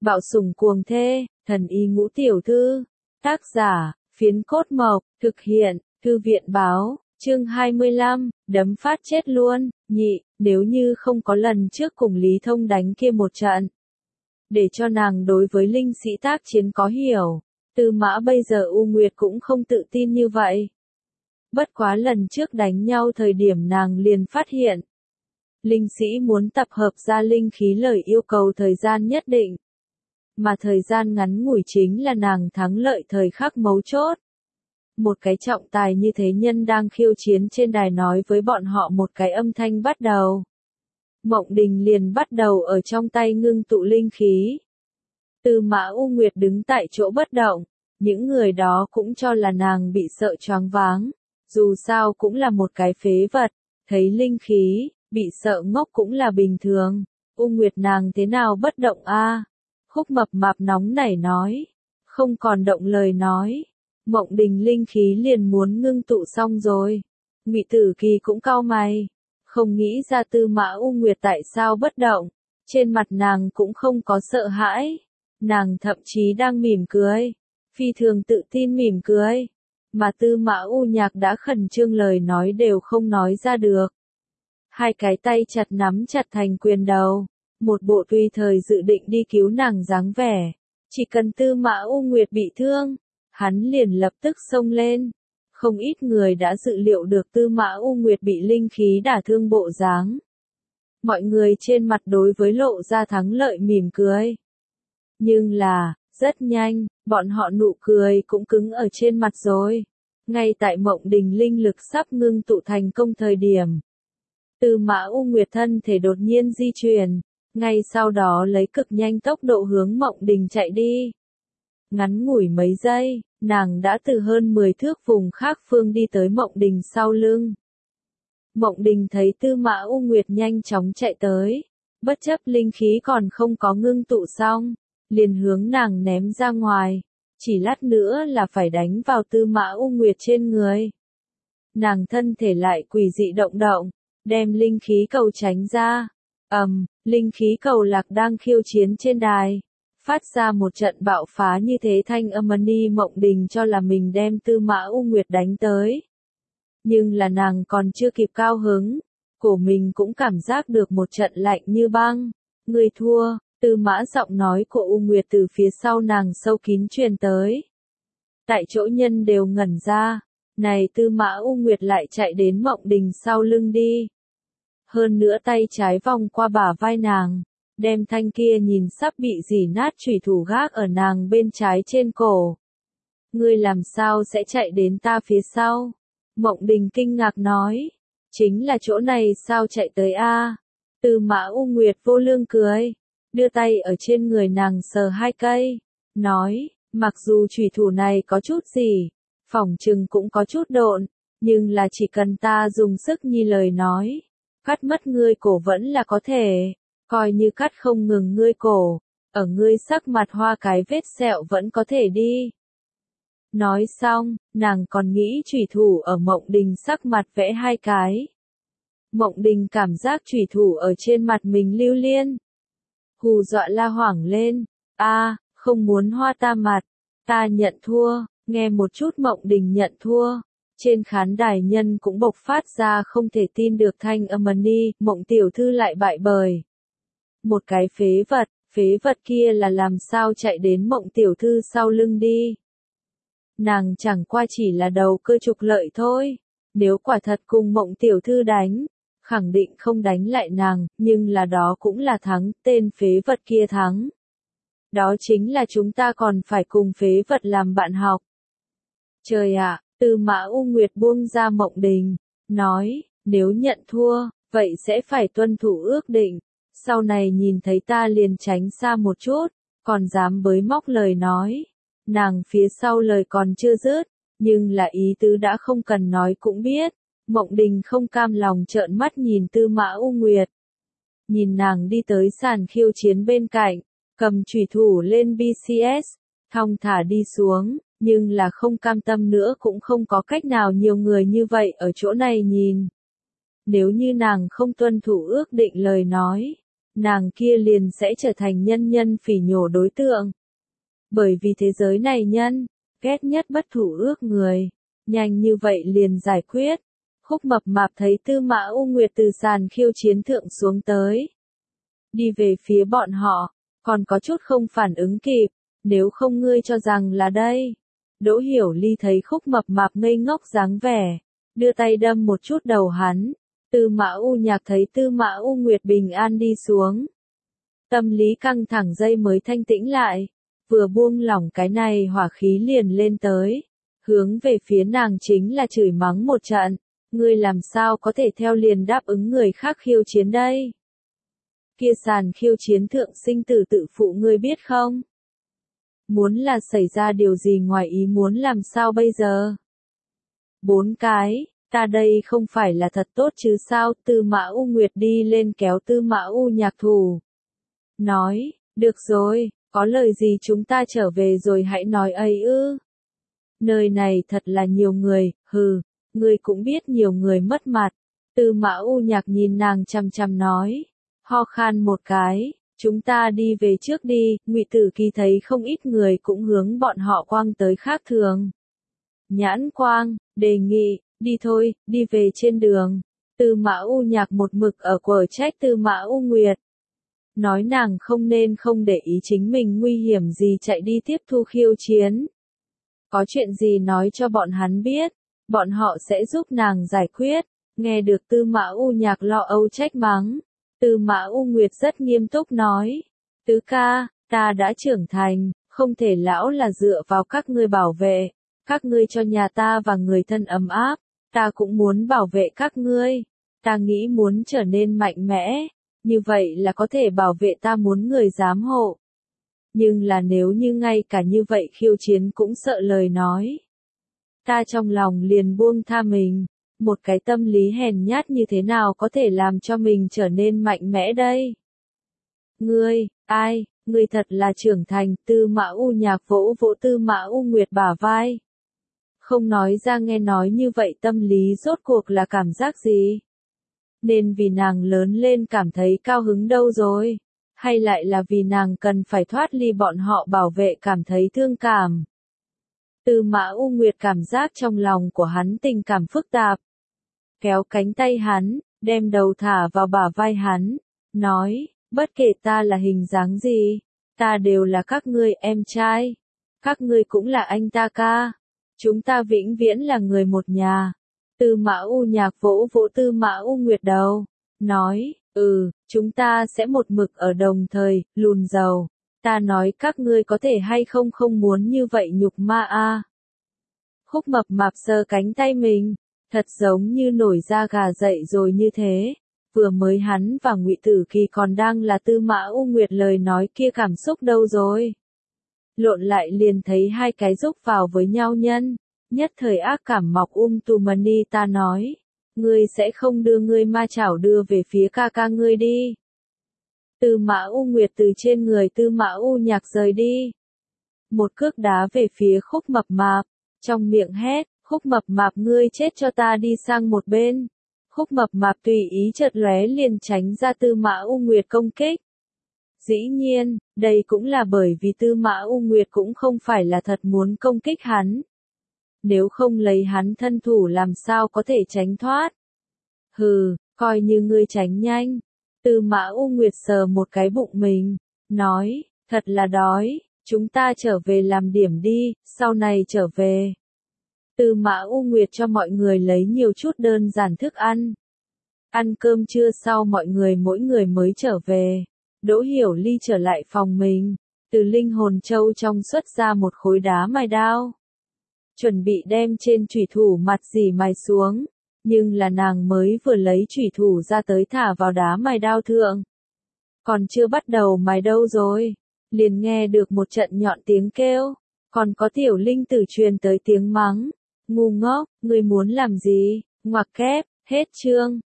Bạo sủng cuồng thê, thần y ngũ tiểu thư. Tác giả, Phiến Cốt Mộc, thực hiện, Thư viện báo, chương 25, đấm phát chết luôn, nhị, nếu như không có lần trước cùng Lý Thông đánh kia một trận. Để cho nàng đối với linh sĩ tác chiến có hiểu, Tư Mã bây giờ U Nguyệt cũng không tự tin như vậy. Bất quá lần trước đánh nhau thời điểm nàng liền phát hiện. Linh sĩ muốn tập hợp ra linh khí lời yêu cầu thời gian nhất định. Mà thời gian ngắn ngủi chính là nàng thắng lợi thời khắc mấu chốt. Một cái trọng tài như thế nhân đang khiêu chiến trên đài nói với bọn họ một cái âm thanh bắt đầu. Mộng Đình liền bắt đầu ở trong tay ngưng tụ linh khí. Tư Mã U Nguyệt đứng tại chỗ bất động, những người đó cũng cho là nàng bị sợ choáng váng, dù sao cũng là một cái phế vật, thấy linh khí, bị sợ ngốc cũng là bình thường. U Nguyệt nàng thế nào bất động a? Khúc Mập Mạp nóng nảy nói, không còn động lời nói. Mộng Đình linh khí liền muốn ngưng tụ xong rồi. Ngụy Tử Kỳ cũng cau mày, không nghĩ ra Tư Mã U Nguyệt tại sao bất động. Trên mặt nàng cũng không có sợ hãi, nàng thậm chí đang mỉm cười, phi thường tự tin mỉm cười, mà Tư Mã U Nhạc đã khẩn trương lời nói đều không nói ra được. Hai cái tay chặt nắm chặt thành quyền đầu, một bộ tùy thời dự định đi cứu nàng dáng vẻ. Chỉ cần Tư Mã U Nguyệt bị thương, hắn liền lập tức xông lên. Không ít người đã dự liệu được Tư Mã U Nguyệt bị linh khí đả thương bộ dáng. Mọi người trên mặt đối với lộ ra thắng lợi mỉm cười. Nhưng là, rất nhanh, bọn họ nụ cười cũng cứng ở trên mặt rồi. Ngay tại Mộng Đình linh lực sắp ngưng tụ thành công thời điểm. Tư Mã U Nguyệt thân thể đột nhiên di chuyển, ngay sau đó lấy cực nhanh tốc độ hướng Mộng Đình chạy đi. Ngắn ngủi mấy giây, nàng đã từ hơn 10 thước vùng khác phương đi tới Mộng Đình sau lưng. Mộng Đình thấy Tư Mã U Nguyệt nhanh chóng chạy tới, bất chấp linh khí còn không có ngưng tụ xong, liền hướng nàng ném ra ngoài, chỉ lát nữa là phải đánh vào Tư Mã U Nguyệt trên người. Nàng thân thể lại quỷ dị động động, đem linh khí cầu tránh ra. Linh khí cầu lạc đang khiêu chiến trên đài, phát ra một trận bạo phá như thế thanh âm ni Mộng Đình cho là mình đem Tư Mã U Nguyệt đánh tới. Nhưng là nàng còn chưa kịp cao hứng, cổ mình cũng cảm giác được một trận lạnh như băng. Người thua, Tư Mã giọng nói của U Nguyệt từ phía sau nàng sâu kín truyền tới. Tại chỗ nhân đều ngẩn ra, này Tư Mã U Nguyệt lại chạy đến Mộng Đình sau lưng đi. Hơn nữa tay trái vòng qua bả vai nàng, đem thanh kia nhìn sắp bị rỉ nát chủy thủ gác ở nàng bên trái trên cổ. Ngươi làm sao sẽ chạy đến ta phía sau? Mộng Đình kinh ngạc nói, chính là chỗ này sao chạy tới a? Tư Mã U Nguyệt vô lương cười, đưa tay ở trên người nàng sờ hai cây, nói, mặc dù chủy thủ này có chút gì, phỏng chừng cũng có chút độn, nhưng là chỉ cần ta dùng sức như lời nói, cắt mất ngươi cổ vẫn là có thể, coi như cắt không ngừng ngươi cổ, ở ngươi sắc mặt hoa cái vết sẹo vẫn có thể đi. Nói xong, nàng còn nghĩ chủy thủ ở Mộng Đình sắc mặt vẽ hai cái. Mộng Đình cảm giác chủy thủ ở trên mặt mình lưu liên. Hù dọa la hoảng lên, không muốn hoa ta mặt, ta nhận thua. Nghe một chút Mộng Đình nhận thua, trên khán đài nhân cũng bộc phát ra không thể tin được thanh âm ni, Mộng tiểu thư lại bại bời. Một cái phế vật kia là làm sao chạy đến Mộng tiểu thư sau lưng đi. Nàng chẳng qua chỉ là đầu cơ trục lợi thôi, nếu quả thật cùng Mộng tiểu thư đánh, khẳng định không đánh lại nàng, nhưng là đó cũng là thắng, tên phế vật kia thắng. Đó chính là chúng ta còn phải cùng phế vật làm bạn học. Trời ạ, Tư Mã U Nguyệt buông ra Mộng Đình, nói, nếu nhận thua, vậy sẽ phải tuân thủ ước định, sau này nhìn thấy ta liền tránh xa một chút, còn dám bới móc lời nói. Nàng phía sau lời còn chưa dứt, nhưng là ý tứ đã không cần nói cũng biết. Mộng Đình không cam lòng trợn mắt nhìn Tư Mã U Nguyệt. Nhìn nàng đi tới sàn khiêu chiến bên cạnh, cầm chủy thủ lên BCS, thong thả đi xuống, nhưng là không cam tâm nữa cũng không có cách nào nhiều người như vậy ở chỗ này nhìn. Nếu như nàng không tuân thủ ước định lời nói, nàng kia liền sẽ trở thành nhân nhân phỉ nhổ đối tượng. Bởi vì thế giới này nhân, ghét nhất bất thủ ước người, nhanh như vậy liền giải quyết. Khúc Mập Mạp thấy Tư Mã U Nguyệt từ sàn khiêu chiến thượng xuống tới. Đi về phía bọn họ, còn có chút không phản ứng kịp, nếu không ngươi cho rằng là đây. Đỗ Hiểu Ly thấy Khúc Mập Mạp ngây ngốc dáng vẻ, đưa tay đâm một chút đầu hắn. Tư Mã U Nhạc thấy Tư Mã U Nguyệt bình an đi xuống. Tâm lý căng thẳng giây mới thanh tĩnh lại, vừa buông lỏng cái này hỏa khí liền lên tới. Hướng về phía nàng chính là chửi mắng một trận, ngươi làm sao có thể theo liền đáp ứng người khác khiêu chiến đây? Kia sàn khiêu chiến thượng sinh tử tự phụ ngươi biết không? Muốn là xảy ra điều gì ngoài ý muốn làm sao bây giờ? 4 cái, ta đây không phải là thật tốt chứ sao? Tư Mã U Nguyệt đi lên kéo Tư Mã U Nhạc thủ. Nói, được rồi, có lời gì chúng ta trở về rồi hãy nói ấy ư. Nơi này thật là nhiều người, hừ, ngươi cũng biết nhiều người mất mặt. Tư Mã U Nhạc nhìn nàng chằm chằm nói, ho khan một cái, chúng ta đi về trước đi. Ngụy Tử Kỳ thấy không ít người cũng hướng bọn họ quang tới khác thường. Nhãn quang, đề nghị, đi thôi, đi về trên đường. Tư Mã U Nhạc một mực ở quở trách Tư Mã U Nguyệt. Nói nàng không để ý chính mình nguy hiểm gì chạy đi tiếp thu khiêu chiến. Có chuyện gì nói cho bọn hắn biết, bọn họ sẽ giúp nàng giải quyết. Nghe được Tư Mã U Nhạc lo âu trách mắng, Tư Mã U Nguyệt rất nghiêm túc nói, tứ ca, ta đã trưởng thành, không thể lão là dựa vào các ngươi bảo vệ, các ngươi cho nhà ta và người thân ấm áp, ta cũng muốn bảo vệ các ngươi, ta nghĩ muốn trở nên mạnh mẽ, như vậy là có thể bảo vệ ta muốn người giám hộ. Nhưng là nếu như ngay cả như vậy khiêu chiến cũng sợ lời nói, ta trong lòng liền buông tha mình, một cái tâm lý hèn nhát như thế nào có thể làm cho mình trở nên mạnh mẽ đây? Ngươi, ai, ngươi thật là trưởng thành. Tư Mã U Nhạc vỗ vỗ Tư Mã U Nguyệt bả vai. Không nói ra nghe nói như vậy tâm lý rốt cuộc là cảm giác gì? Nên vì nàng lớn lên cảm thấy cao hứng đâu rồi? Hay lại là vì nàng cần phải thoát ly bọn họ bảo vệ cảm thấy thương cảm? Tư Mã U Nguyệt cảm giác trong lòng của hắn tình cảm phức tạp. Kéo cánh tay hắn, đem đầu thả vào bả vai hắn, nói, bất kể ta là hình dáng gì, ta đều là các ngươi em trai, các ngươi cũng là anh ta ca, chúng ta vĩnh viễn là người một nhà. Tư Mã U Nhạc vỗ vỗ Tư Mã U Nguyệt đầu, nói, chúng ta sẽ một mực ở đồng thời, lùn giàu, ta nói các ngươi có thể hay không muốn như vậy nhục ma a. Khúc Mập Mạp sờ cánh tay mình, thật giống như nổi da gà dậy rồi như thế. Vừa mới hắn và Ngụy Tử Kỳ còn đang là Tư Mã U Nguyệt lời nói kia cảm xúc đâu rồi. Lộn lại liền thấy hai cái rúc vào với nhau nhân, nhất thời ác cảm mọc tù mani ta nói, ngươi sẽ không đưa ngươi ma chảo đưa về phía ca ca ngươi đi. Tư Mã U Nguyệt từ trên người Tư Mã U Nhạc rời đi. Một cước đá về phía Khúc Mập Mạp, trong miệng hét, Khúc Mập Mạp ngươi chết cho ta đi sang một bên. Khúc Mập Mạp tùy ý chợt lóe liền tránh ra Tư Mã U Nguyệt công kích. Dĩ nhiên, đây cũng là bởi vì Tư Mã U Nguyệt cũng không phải là thật muốn công kích hắn. Nếu không lấy hắn thân thủ làm sao có thể tránh thoát. Hừ, coi như ngươi tránh nhanh. Tư Mã U Nguyệt sờ một cái bụng mình, nói, thật là đói, chúng ta trở về làm điểm đi, sau này trở về. Tư Mã U Nguyệt cho mọi người lấy nhiều chút đơn giản thức ăn. Ăn cơm trưa sau mọi người mỗi người mới trở về. Đỗ Hiểu Ly trở lại phòng mình, từ linh hồn châu trong xuất ra một khối đá mài đao. Chuẩn bị đem trên chủy thủ mặt dỉ mài xuống, nhưng là nàng mới vừa lấy chủy thủ ra tới thả vào đá mài đao thượng. Còn chưa bắt đầu mài đâu rồi, liền nghe được một trận nhọn tiếng kêu, còn có tiểu linh tử truyền tới tiếng mắng. Ngu ngốc, ngươi muốn làm gì? Ngoặc kép, hết chương.